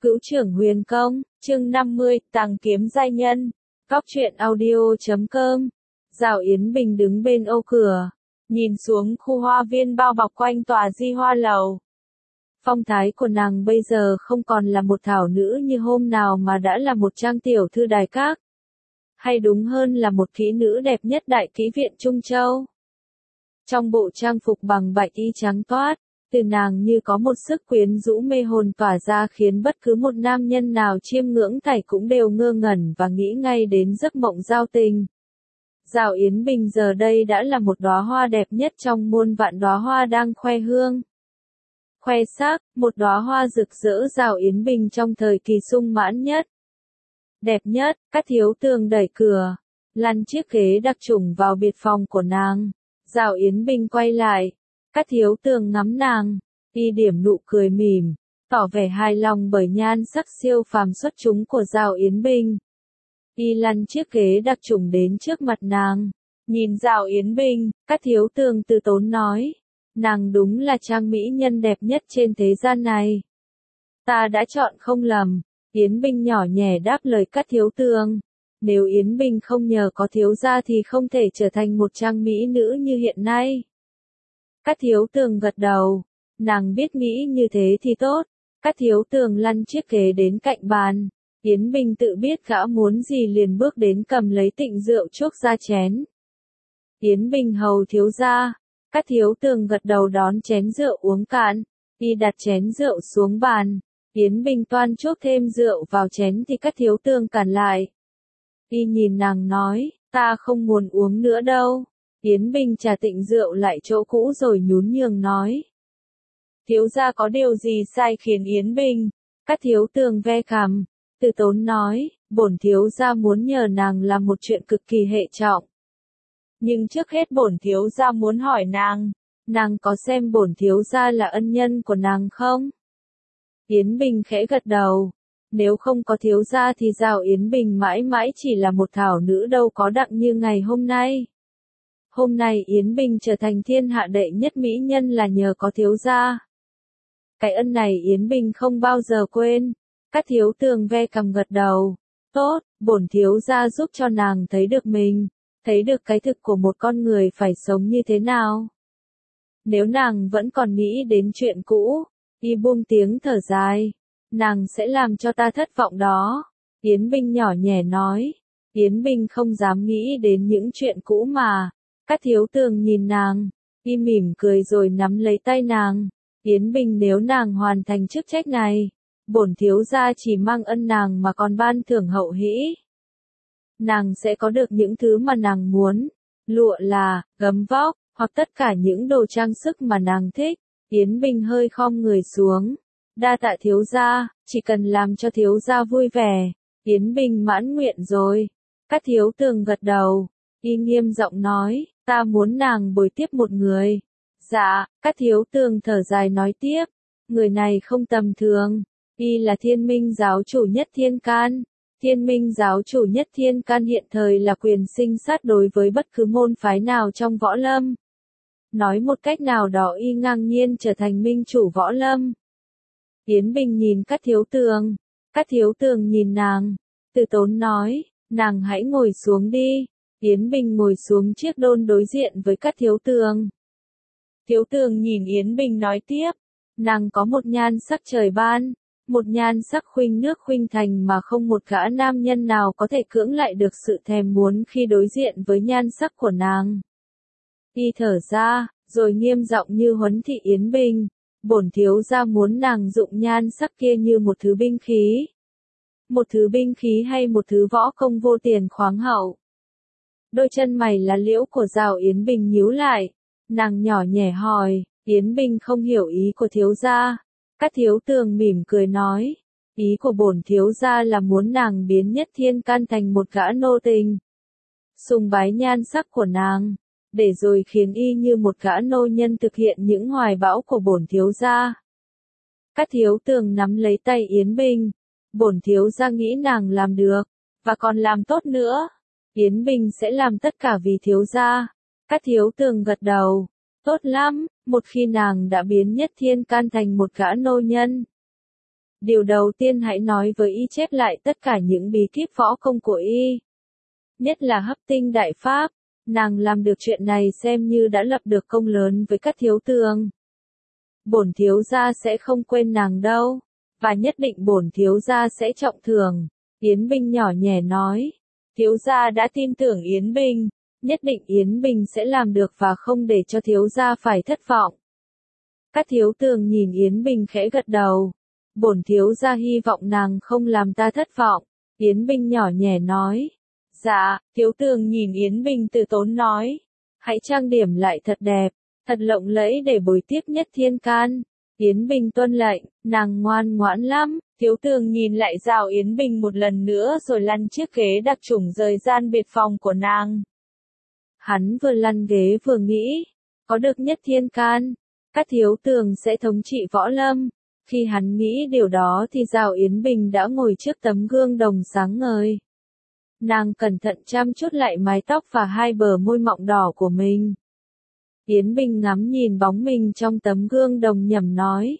Cữu trưởng huyền công, chương 50, tàng kiếm giai nhân. Góc truyện audio.com. Giảo Yến Bình đứng bên ô cửa, nhìn xuống khu hoa viên bao bọc quanh tòa Di Hoa Lầu. Phong thái của nàng bây giờ không còn là một thảo nữ như hôm nào mà đã là một trang tiểu thư đài các. Hay đúng hơn là một kỹ nữ đẹp nhất đại kỹ viện Trung Châu. Trong bộ trang phục bằng bạch y trắng toát, từ nàng như có một sức quyến rũ mê hồn tỏa ra khiến bất cứ một nam nhân nào chiêm ngưỡng thảy cũng đều ngơ ngẩn và nghĩ ngay đến giấc mộng giao tình. Giảo Yến Bình giờ đây đã là một đóa hoa đẹp nhất trong muôn vạn đóa hoa đang khoe hương. Khoe sắc, một đóa hoa rực rỡ Giảo Yến Bình trong thời kỳ sung mãn nhất. Đẹp nhất, các thiếu tường đẩy cửa, lăn chiếc ghế đặc trùng vào biệt phòng của nàng. Giảo Yến Bình quay lại, các thiếu tường ngắm nàng, y điểm nụ cười mỉm, tỏ vẻ hài lòng bởi nhan sắc siêu phàm xuất chúng của Giảo Yến Bình. Y lăn chiếc ghế đặc trùng đến trước mặt nàng, nhìn Giảo Yến Bình, các thiếu tường từ tốn nói, nàng đúng là trang mỹ nhân đẹp nhất trên thế gian này. Ta đã chọn không lầm, Yến Bình nhỏ nhẹ đáp lời các thiếu tường. Nếu Yến Bình không nhờ có thiếu gia thì không thể trở thành một trang mỹ nữ như hiện nay. Các thiếu tường gật đầu, nàng biết nghĩ như thế thì tốt. Các thiếu tường lăn chiếc ghế đến cạnh bàn. Yến Bình tự biết gã muốn gì liền bước đến cầm lấy tịnh rượu chuốc ra chén. Yến Bình hầu thiếu gia. Các thiếu tường gật đầu đón chén rượu uống cạn. Y đặt chén rượu xuống bàn. Yến Bình toan chuốc thêm rượu vào chén thì các thiếu tường cản lại. Y nhìn nàng nói, ta không muốn uống nữa đâu. Yến Bình trả tịnh rượu lại chỗ cũ rồi nhún nhường nói. Thiếu gia có điều gì sai khiến Yến Bình? Các thiếu tường ve cằm, từ tốn nói, bổn thiếu gia muốn nhờ nàng làm một chuyện cực kỳ hệ trọng. Nhưng trước hết bổn thiếu gia muốn hỏi nàng có xem bổn thiếu gia là ân nhân của nàng không? Yến Bình khẽ gật đầu. Nếu không có thiếu gia thì Giảo Yến Bình mãi mãi chỉ là một thảo nữ đâu có đặng như ngày hôm nay. Hôm nay Yến Bình trở thành thiên hạ đệ nhất mỹ nhân là nhờ có thiếu gia. Cái ân này Yến Bình không bao giờ quên. Các thiếu tường ve cằm gật đầu. Tốt, bổn thiếu gia giúp cho nàng thấy được mình, thấy được cái thực của một con người phải sống như thế nào. Nếu nàng vẫn còn nghĩ đến chuyện cũ, y buông tiếng thở dài. Nàng sẽ làm cho ta thất vọng đó. Yến Bình nhỏ nhẹ nói. Yến Bình không dám nghĩ đến những chuyện cũ mà. Các thiếu tường nhìn nàng. Y mỉm cười rồi nắm lấy tay nàng. Yến Bình nếu nàng hoàn thành chức trách này, bổn thiếu gia chỉ mang ân nàng mà còn ban thưởng hậu hĩ. Nàng sẽ có được những thứ mà nàng muốn. Lụa là, gấm vóc, hoặc tất cả những đồ trang sức mà nàng thích. Yến Bình hơi khom người xuống. Đa tạ thiếu gia, chỉ cần làm cho thiếu gia vui vẻ, Yến Bình mãn nguyện rồi. Các thiếu tường gật đầu, y nghiêm giọng nói, ta muốn nàng bồi tiếp một người. Dạ, các thiếu tường thở dài nói tiếp, người này không tầm thường, y là Thiên Minh giáo chủ nhất Thiên Can. Thiên Minh giáo chủ nhất Thiên Can hiện thời là quyền sinh sát đối với bất cứ môn phái nào trong võ lâm. Nói một cách nào đó y ngang nhiên trở thành minh chủ võ lâm. Yến Bình nhìn các thiếu tường nhìn nàng, từ tốn nói, nàng hãy ngồi xuống đi. Yến Bình ngồi xuống chiếc đôn đối diện với các thiếu tường. Thiếu tường nhìn Yến Bình nói tiếp, nàng có một nhan sắc trời ban, một nhan sắc khuynh nước khuynh thành mà không một gã nam nhân nào có thể cưỡng lại được sự thèm muốn khi đối diện với nhan sắc của nàng. Y thở ra, rồi nghiêm giọng như huấn thị Yến Bình. Bổn thiếu gia muốn nàng dụng nhan sắc kia như một thứ binh khí. Một thứ binh khí hay một thứ võ công vô tiền khoáng hậu. Đôi chân mày lá liễu của Giảo Yến Bình nhíu lại. Nàng nhỏ nhẹ hỏi, Yến Bình không hiểu ý của thiếu gia. Các thiếu tường mỉm cười nói, ý của bổn thiếu gia là muốn nàng biến nhất Thiên Can thành một gã nô tình. Sùng bái nhan sắc của nàng, để rồi khiến y như một gã nô nhân thực hiện những hoài bão của bổn thiếu gia. Các thiếu tường nắm lấy tay Yến Bình. Bổn thiếu gia nghĩ nàng làm được, và còn làm tốt nữa. Yến Bình sẽ làm tất cả vì thiếu gia. Các thiếu tường gật đầu. Tốt lắm, một khi nàng đã biến nhất Thiên Can thành một gã nô nhân. Điều đầu tiên hãy nói với y chép lại tất cả những bí kíp võ công của y. Nhất là hấp tinh đại pháp, nàng làm được chuyện này xem như đã lập được công lớn với các thiếu tường. Bổn thiếu gia sẽ không quên nàng đâu, và nhất định bổn thiếu gia sẽ trọng thưởng. Yến Bình nhỏ nhẹ nói, thiếu gia đã tin tưởng Yến Bình, nhất định Yến Bình sẽ làm được và không để cho thiếu gia phải thất vọng. Các thiếu tường nhìn Yến Bình khẽ gật đầu. Bổn thiếu gia hy vọng nàng không làm ta thất vọng. Yến Bình nhỏ nhẹ nói. Dạ, thiếu tường nhìn Yến Bình từ tốn nói. Hãy trang điểm lại thật đẹp, thật lộng lẫy để bồi tiếp Nhất Thiên Can. Yến Bình tuân lệnh, nàng ngoan ngoãn lắm. Thiếu tường nhìn lại Giảo Yến Bình một lần nữa rồi lăn chiếc ghế đặc chủng rời gian biệt phòng của nàng. Hắn vừa lăn ghế vừa nghĩ, có được Nhất Thiên Can, các thiếu tường sẽ thống trị võ lâm. Khi hắn nghĩ điều đó thì Giảo Yến Bình đã ngồi trước tấm gương đồng sáng ngời. Nàng cẩn thận chăm chút lại mái tóc và hai bờ môi mọng đỏ của mình. Yến Bình ngắm nhìn bóng mình trong tấm gương đồng nhẩm nói.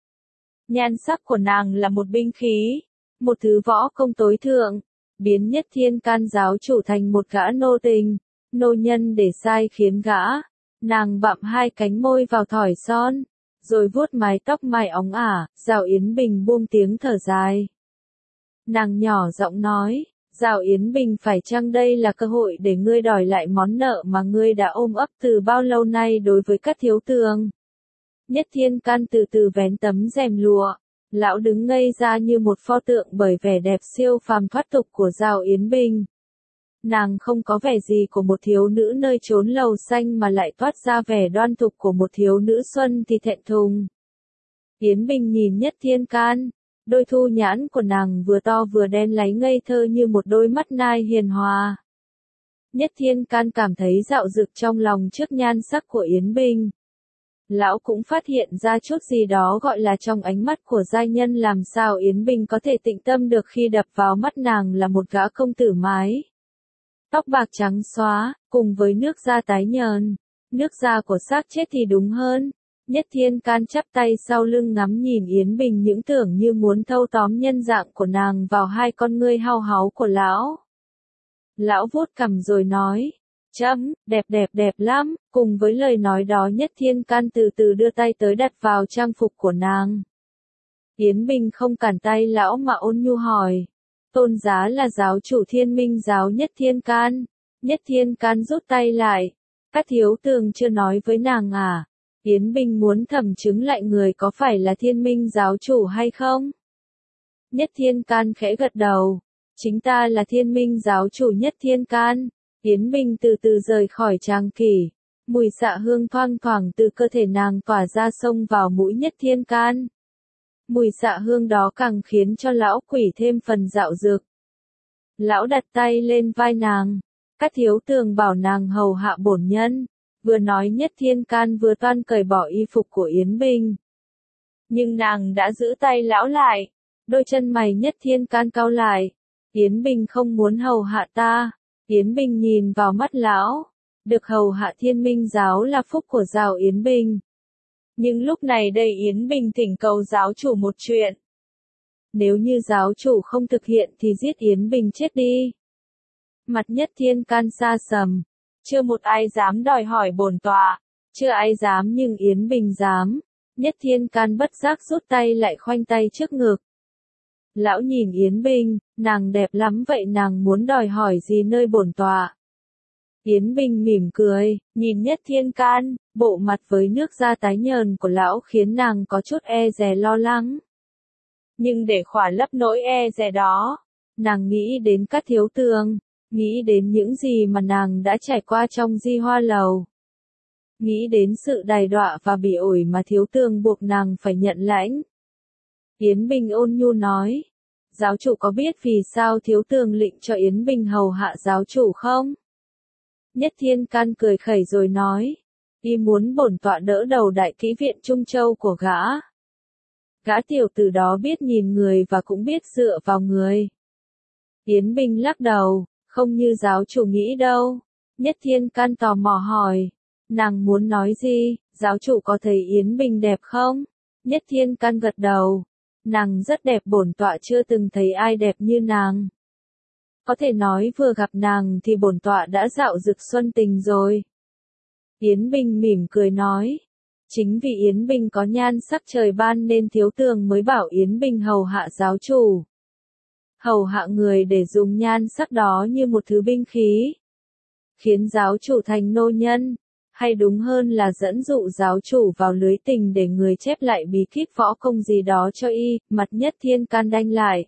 Nhan sắc của nàng là một binh khí, một thứ võ công tối thượng, biến Nhất Thiên Can giáo chủ thành một gã nô tình, nô nhân để sai khiến gã. Nàng bặm hai cánh môi vào thỏi son, rồi vuốt mái tóc mai óng ả. Giảo Yến Bình buông tiếng thở dài. Nàng nhỏ giọng nói, Giảo Yến Bình phải chăng đây là cơ hội để ngươi đòi lại món nợ mà ngươi đã ôm ấp từ bao lâu nay đối với các thiếu tường? Nhất Thiên Can từ từ vén tấm rèm lụa, lão đứng ngây ra như một pho tượng bởi vẻ đẹp siêu phàm thoát tục của Giảo Yến Bình. Nàng không có vẻ gì của một thiếu nữ nơi chốn lầu xanh mà lại toát ra vẻ đoan tục của một thiếu nữ xuân thì thẹn thùng. Yến Bình nhìn Nhất Thiên Can, đôi thu nhãn của nàng vừa to vừa đen láy ngây thơ như một đôi mắt nai hiền hòa. Nhất Thiên Can cảm thấy dạo dực trong lòng trước nhan sắc của Yến Bình. Lão cũng phát hiện ra chút gì đó gọi là trong ánh mắt của giai nhân, làm sao Yến Bình có thể tĩnh tâm được khi đập vào mắt nàng là một gã công tử mái tóc bạc trắng xóa, cùng với nước da tái nhợn, nước da của xác chết thì đúng hơn. Nhất Thiên Can chắp tay sau lưng ngắm nhìn Yến Bình những tưởng như muốn thâu tóm nhân dạng của nàng vào hai con ngươi hao háu của lão. Lão vuốt cằm rồi nói, chấm, đẹp lắm. Cùng với lời nói đó Nhất Thiên Can từ từ đưa tay tới đặt vào trang phục của nàng. Yến Bình không cản tay lão mà ôn nhu hỏi. Tôn giá là giáo chủ Thiên Minh giáo Nhất Thiên Can. Nhất Thiên Can rút tay lại. Các thiếu tường chưa nói với nàng à? Yến Bình muốn thẩm chứng lại người có phải là Thiên Minh giáo chủ hay không? Nhất Thiên Can khẽ gật đầu. Chính ta là Thiên Minh giáo chủ Nhất Thiên Can. Yến Bình từ từ rời khỏi tràng kỷ. Mùi xạ hương thoang thoảng từ cơ thể nàng tỏa ra xông vào mũi Nhất Thiên Can. Mùi xạ hương đó càng khiến cho lão quỷ thêm phần dạo dực. Lão đặt tay lên vai nàng. Các thiếu tường bảo nàng hầu hạ bổn nhân. Vừa nói Nhất Thiên Can vừa toan cởi bỏ y phục của Yến Bình. Nhưng nàng đã giữ tay lão lại. Đôi chân mày Nhất Thiên Can cau lại. Yến Bình không muốn hầu hạ ta. Yến Bình nhìn vào mắt lão. Được hầu hạ Thiên Minh giáo là phúc của Giảo Yến Bình. Nhưng lúc này đây Yến Bình thỉnh cầu giáo chủ một chuyện. Nếu như giáo chủ không thực hiện thì giết Yến Bình chết đi. Mặt Nhất Thiên Can sa sầm. Chưa một ai dám đòi hỏi bổn tọa. Chưa ai dám nhưng Yến Bình dám. Nhất Thiên Can bất giác rút tay lại khoanh tay trước ngực. Lão nhìn Yến Bình, nàng đẹp lắm vậy nàng muốn đòi hỏi gì nơi bổn tọa? Yến Bình mỉm cười, nhìn Nhất Thiên Can, bộ mặt với nước da tái nhợn của lão khiến nàng có chút e dè lo lắng. Nhưng để khỏa lấp nỗi e dè đó, nàng nghĩ đến các thiếu tường, nghĩ đến những gì mà nàng đã trải qua trong Di Hoa Lầu. Nghĩ đến sự đày đọa và bị ổi mà thiếu tường buộc nàng phải nhận lãnh. Yến Bình ôn nhu nói, giáo chủ có biết vì sao thiếu tường lệnh cho Yến Bình hầu hạ giáo chủ không? Nhất Thiên Can cười khẩy rồi nói, y muốn bổn tọa đỡ đầu đại kỹ viện Trung Châu của gã. Gã tiểu tử đó biết nhìn người và cũng biết dựa vào người. Yến Bình lắc đầu, không như giáo chủ nghĩ đâu. Nhất Thiên Can tò mò hỏi, nàng muốn nói gì, giáo chủ có thấy Yến Bình đẹp không? Nhất Thiên Can gật đầu. Nàng rất đẹp, bổn tọa chưa từng thấy ai đẹp như nàng. Có thể nói vừa gặp nàng thì bổn tọa đã dạo dực xuân tình rồi. Yến Bình mỉm cười nói. Chính vì Yến Bình có nhan sắc trời ban nên Thiếu Tường mới bảo Yến Bình hầu hạ giáo chủ. Hầu hạ người để dùng nhan sắc đó như một thứ binh khí. Khiến giáo chủ thành nô nhân. Hay đúng hơn là dẫn dụ giáo chủ vào lưới tình để người chép lại bí kíp võ công gì đó cho y, mặt Nhất Thiên can đanh lại.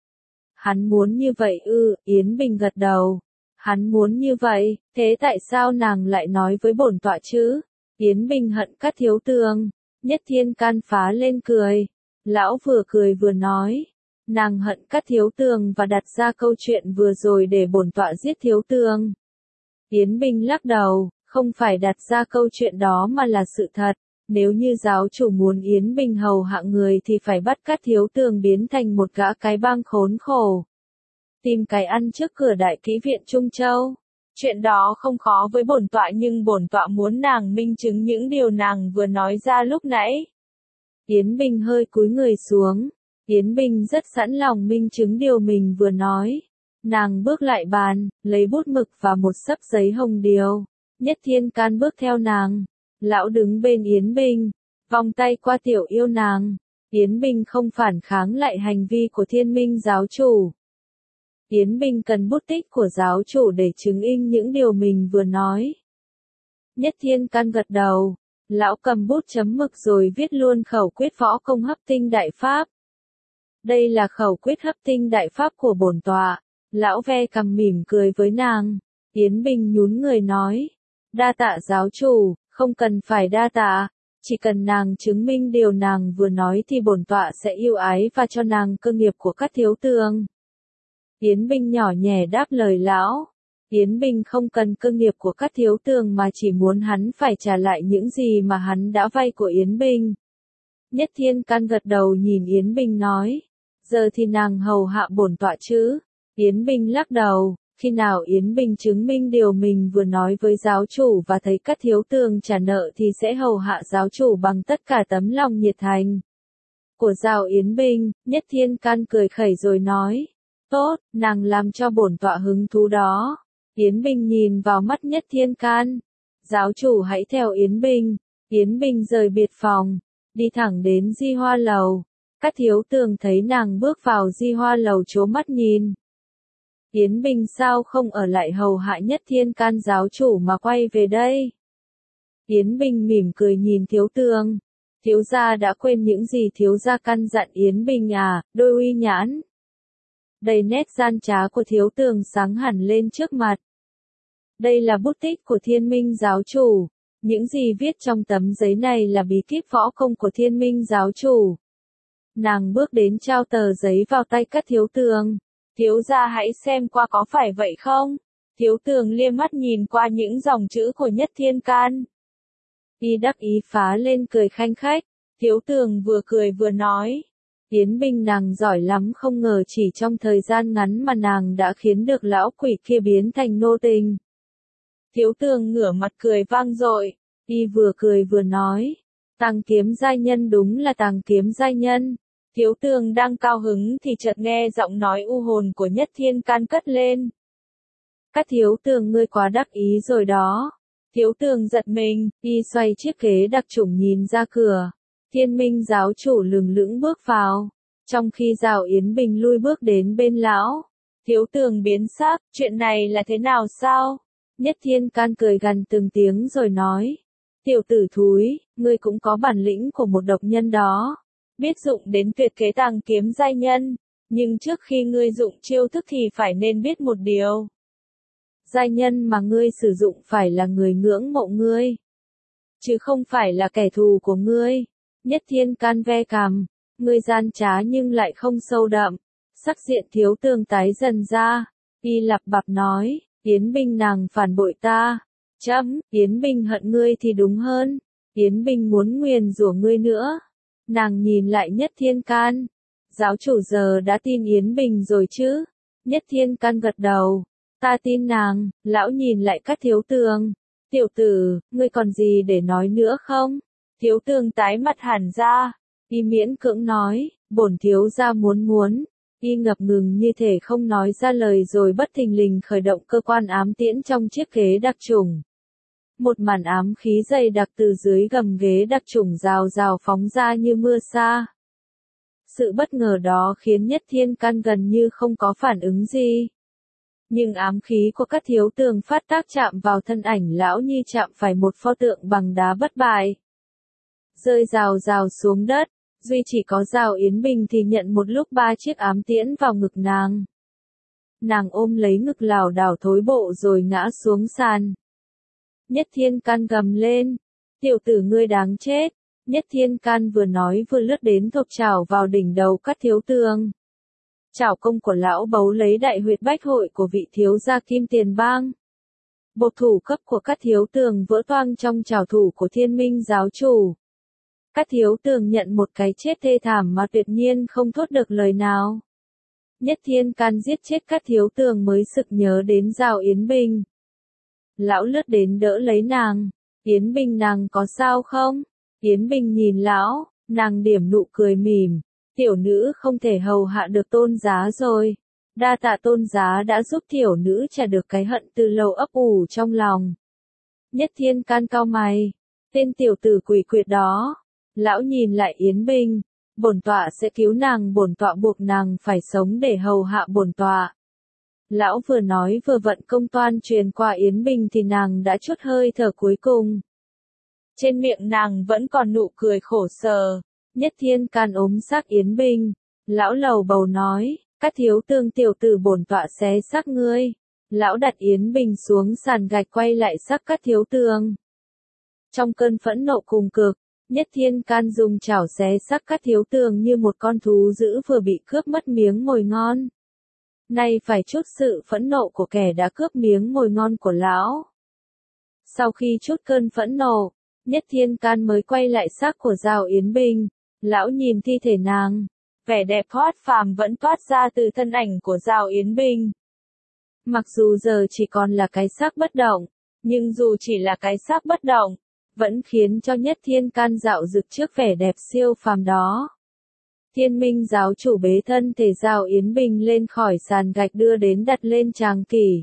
Hắn muốn như vậy ư, Yến Bình gật đầu. Hắn muốn như vậy, thế tại sao nàng lại nói với bổn tọa chứ? Yến Bình hận các Thiếu Tường. Nhất Thiên can phá lên cười. Lão vừa cười vừa nói. Nàng hận các Thiếu Tường và đặt ra câu chuyện vừa rồi để bổn tọa giết Thiếu Tường. Yến Bình lắc đầu, không phải đặt ra câu chuyện đó mà là sự thật. Nếu như giáo chủ muốn Yến Bình hầu hạ người thì phải bắt các Thiếu Tường biến thành một gã cái bang khốn khổ. Tìm cái ăn trước cửa Đại Kỹ viện Trung Châu. Chuyện đó không khó với bổn tọa nhưng bổn tọa muốn nàng minh chứng những điều nàng vừa nói ra lúc nãy. Yến Bình hơi cúi người xuống. Yến Bình rất sẵn lòng minh chứng điều mình vừa nói. Nàng bước lại bàn, lấy bút mực và một xấp giấy hồng điều. Nhất Thiên can bước theo nàng. Lão đứng bên Yến Bình, vòng tay qua tiểu yêu nàng. Yến Bình không phản kháng lại hành vi của Thiên Minh giáo chủ. Yến Bình cần bút tích của giáo chủ để chứng minh những điều mình vừa nói. Nhất Thiên can gật đầu. Lão cầm bút chấm mực rồi viết luôn khẩu quyết võ công hấp tinh đại pháp. Đây là khẩu quyết hấp tinh đại pháp của bổn tọa. Lão ve cằm mỉm cười với nàng. Yến Bình nhún người nói. Đa tạ giáo chủ, không cần phải đa tạ. Chỉ cần nàng chứng minh điều nàng vừa nói thì bổn tọa sẽ yêu ái và cho nàng cơ nghiệp của các Thiếu Tường. Yến Bình nhỏ nhẹ đáp lời lão. Yến Bình không cần cơ nghiệp của các Thiếu Tường mà chỉ muốn hắn phải trả lại những gì mà hắn đã vay của Yến Bình. Nhất Thiên can gật đầu nhìn Yến Bình nói. Giờ thì nàng hầu hạ bổn tọa chứ? Yến Bình lắc đầu. Khi nào Yến Bình chứng minh điều mình vừa nói với giáo chủ và thấy các Thiếu Tường trả nợ thì sẽ hầu hạ giáo chủ bằng tất cả tấm lòng nhiệt thành của Giào Yến Bình. Nhất Thiên can cười khẩy rồi nói. Tốt, nàng làm cho bổn tọa hứng thú đó. Yến Bình nhìn vào mắt Nhất Thiên can. Giáo chủ hãy theo Yến Bình. Yến Bình rời biệt phòng, đi thẳng đến Di Hoa Lầu. Các Thiếu Tường thấy nàng bước vào Di Hoa Lầu trố mắt nhìn. Yến Bình sao không ở lại hầu hạ Nhất Thiên can giáo chủ mà quay về đây? Yến Bình mỉm cười nhìn Thiếu Tường. Thiếu gia đã quên những gì thiếu gia căn dặn Yến Bình à? Đôi uy nhãn đầy nét gian trá của Thiếu Tường sáng hẳn lên trước mặt. Đây là bút tích của Thiên Minh giáo chủ. Những gì viết trong tấm giấy này là bí kíp võ công của Thiên Minh giáo chủ. Nàng bước đến trao tờ giấy vào tay các Thiếu Tường. Thiếu gia hãy xem qua có phải vậy không? Thiếu Tường liếc mắt nhìn qua những dòng chữ của Nhất Thiên can. Y đắc ý phá lên cười khanh khách. Thiếu Tường vừa cười vừa nói. Yến Bình nàng giỏi lắm, không ngờ chỉ trong thời gian ngắn mà nàng đã khiến được lão quỷ kia biến thành nô tình. Thiếu Tường ngửa mặt cười vang dội. Y vừa cười vừa nói. Tàng kiếm giai nhân, đúng là tàng kiếm giai nhân. Thiếu Tường đang cao hứng thì chợt nghe giọng nói u hồn của Nhất Thiên can cất lên. Các Thiếu Tường, ngươi quá đắc ý rồi đó. Thiếu Tường giật mình, y xoay chiếc ghế đặc chủng nhìn ra cửa. Thiên Minh giáo chủ lừng lững bước vào. Trong khi Giào Yến Bình lui bước đến bên lão. Thiếu Tường biến sắc, chuyện này là thế nào sao? Nhất Thiên can cười gằn từng tiếng rồi nói. Tiểu tử thúi, ngươi cũng có bản lĩnh của một độc nhân đó. Biết dụng đến tuyệt kế tàng kiếm giai nhân. Nhưng trước khi ngươi dụng chiêu thức thì phải nên biết một điều. Giai nhân mà ngươi sử dụng phải là người ngưỡng mộ ngươi, chứ không phải là kẻ thù của ngươi. Nhất Thiên can ve cằm. Ngươi gian trá nhưng lại không sâu đậm. Sắc diện Thiếu Tường tái dần ra. Y lặp bặp nói. Yến Bình nàng phản bội ta. Chấm, Yến Bình hận ngươi thì đúng hơn. Yến Bình muốn nguyền rủa ngươi nữa. Nàng nhìn lại Nhất Thiên can. Giáo chủ giờ đã tin Yến Bình rồi chứ? Nhất Thiên can gật đầu. Ta tin nàng. Lão nhìn lại các Thiếu Tường. Tiểu tử, ngươi còn gì để nói nữa không? Thiếu Tường tái mặt hẳn ra. Y miễn cưỡng nói. Bổn thiếu gia muốn, y ngập ngừng như thể không nói ra lời rồi bất thình lình khởi động cơ quan ám tiễn trong chiếc ghế đặc trùng. Một màn ám khí dày đặc từ dưới gầm ghế đặc trùng rào rào phóng ra như mưa sa. Sự bất ngờ đó khiến Nhất Thiên Can gần như không có phản ứng gì. Nhưng ám khí của các thiếu tường phát tác chạm vào thân ảnh lão như chạm phải một pho tượng bằng đá bất bại. Rơi rào rào xuống đất, duy chỉ có Giào Yến Bình thì nhận một lúc 3 chiếc ám tiễn vào ngực nàng. Nàng ôm lấy ngực lảo đảo thối bộ rồi ngã xuống sàn. Nhất Thiên Can gầm lên, tiểu tử ngươi đáng chết. Nhất Thiên Can vừa nói vừa lướt đến thộp chảo vào đỉnh đầu các thiếu tường. Chảo công của lão bấu lấy đại huyệt bách hội của vị thiếu gia Kim Tiền Bang. Bột thủ cấp của các thiếu tường vỡ toang trong chảo thủ của Thiên Minh giáo chủ. Các thiếu tường nhận một cái chết thê thảm mà tuyệt nhiên không thốt được lời nào. Nhất Thiên Can giết chết các thiếu tường mới sực nhớ đến Giào Yến Bình. Lão lướt đến đỡ lấy nàng. Yến Bình nàng có sao không? Yến Bình nhìn lão, nàng điểm nụ cười mỉm. Tiểu nữ không thể hầu hạ được tôn giá rồi. Đa tạ tôn giá đã giúp tiểu nữ trả được cái hận từ lâu ấp ủ trong lòng. Nhất Thiên Can cau mày. Tên tiểu tử quỷ quyệt đó. Lão nhìn lại Yến Bình. Bổn tọa sẽ cứu nàng, bổn tọa buộc nàng phải sống để hầu hạ bổn tọa. Lão vừa nói vừa vận công toan truyền qua Yến Bình thì nàng đã chút hơi thở cuối cùng. Trên miệng nàng vẫn còn nụ cười khổ sở. Nhất Thiên Can ốm xác Yến Bình. Lão lầu bầu nói, các thiếu tương tiểu tử bổn tọa xé xác ngươi. Lão đặt Yến Bình xuống sàn gạch quay lại xác các thiếu tường. Trong cơn phẫn nộ cùng cực, Nhất Thiên Can dùng chảo xé xác các thiếu tường như một con thú dữ vừa bị cướp mất miếng mồi ngon. Nay phải trút sự phẫn nộ của kẻ đã cướp miếng mồi ngon của lão. Sau khi trút cơn phẫn nộ, Nhất Thiên Can mới quay lại xác của Giào Yến Bình. Lão nhìn thi thể nàng, vẻ đẹp thoát phàm vẫn toát ra từ thân ảnh của Giào Yến Bình. Mặc dù giờ chỉ còn là cái xác bất động, nhưng dù chỉ là cái xác bất động, vẫn khiến cho Nhất Thiên Can dạo dực trước vẻ đẹp siêu phàm đó. Thiên Minh giáo chủ bế thân thể Giào Yến Bình lên khỏi sàn gạch đưa đến đặt lên tràng kỷ.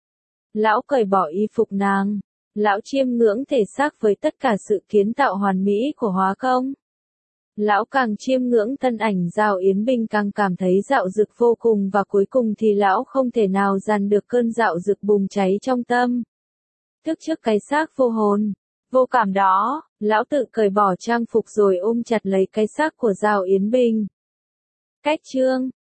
Lão cởi bỏ y phục nàng. Lão chiêm ngưỡng thể xác với tất cả sự kiến tạo hoàn mỹ của hóa công. Lão càng chiêm ngưỡng thân ảnh Giào Yến Bình càng cảm thấy dạo dực vô cùng và cuối cùng thì lão không thể nào dằn được cơn dạo dực bùng cháy trong tâm. Thức trước cái xác vô hồn, vô cảm đó, lão tự cởi bỏ trang phục rồi ôm chặt lấy cái xác của Giào Yến Bình. Cách chương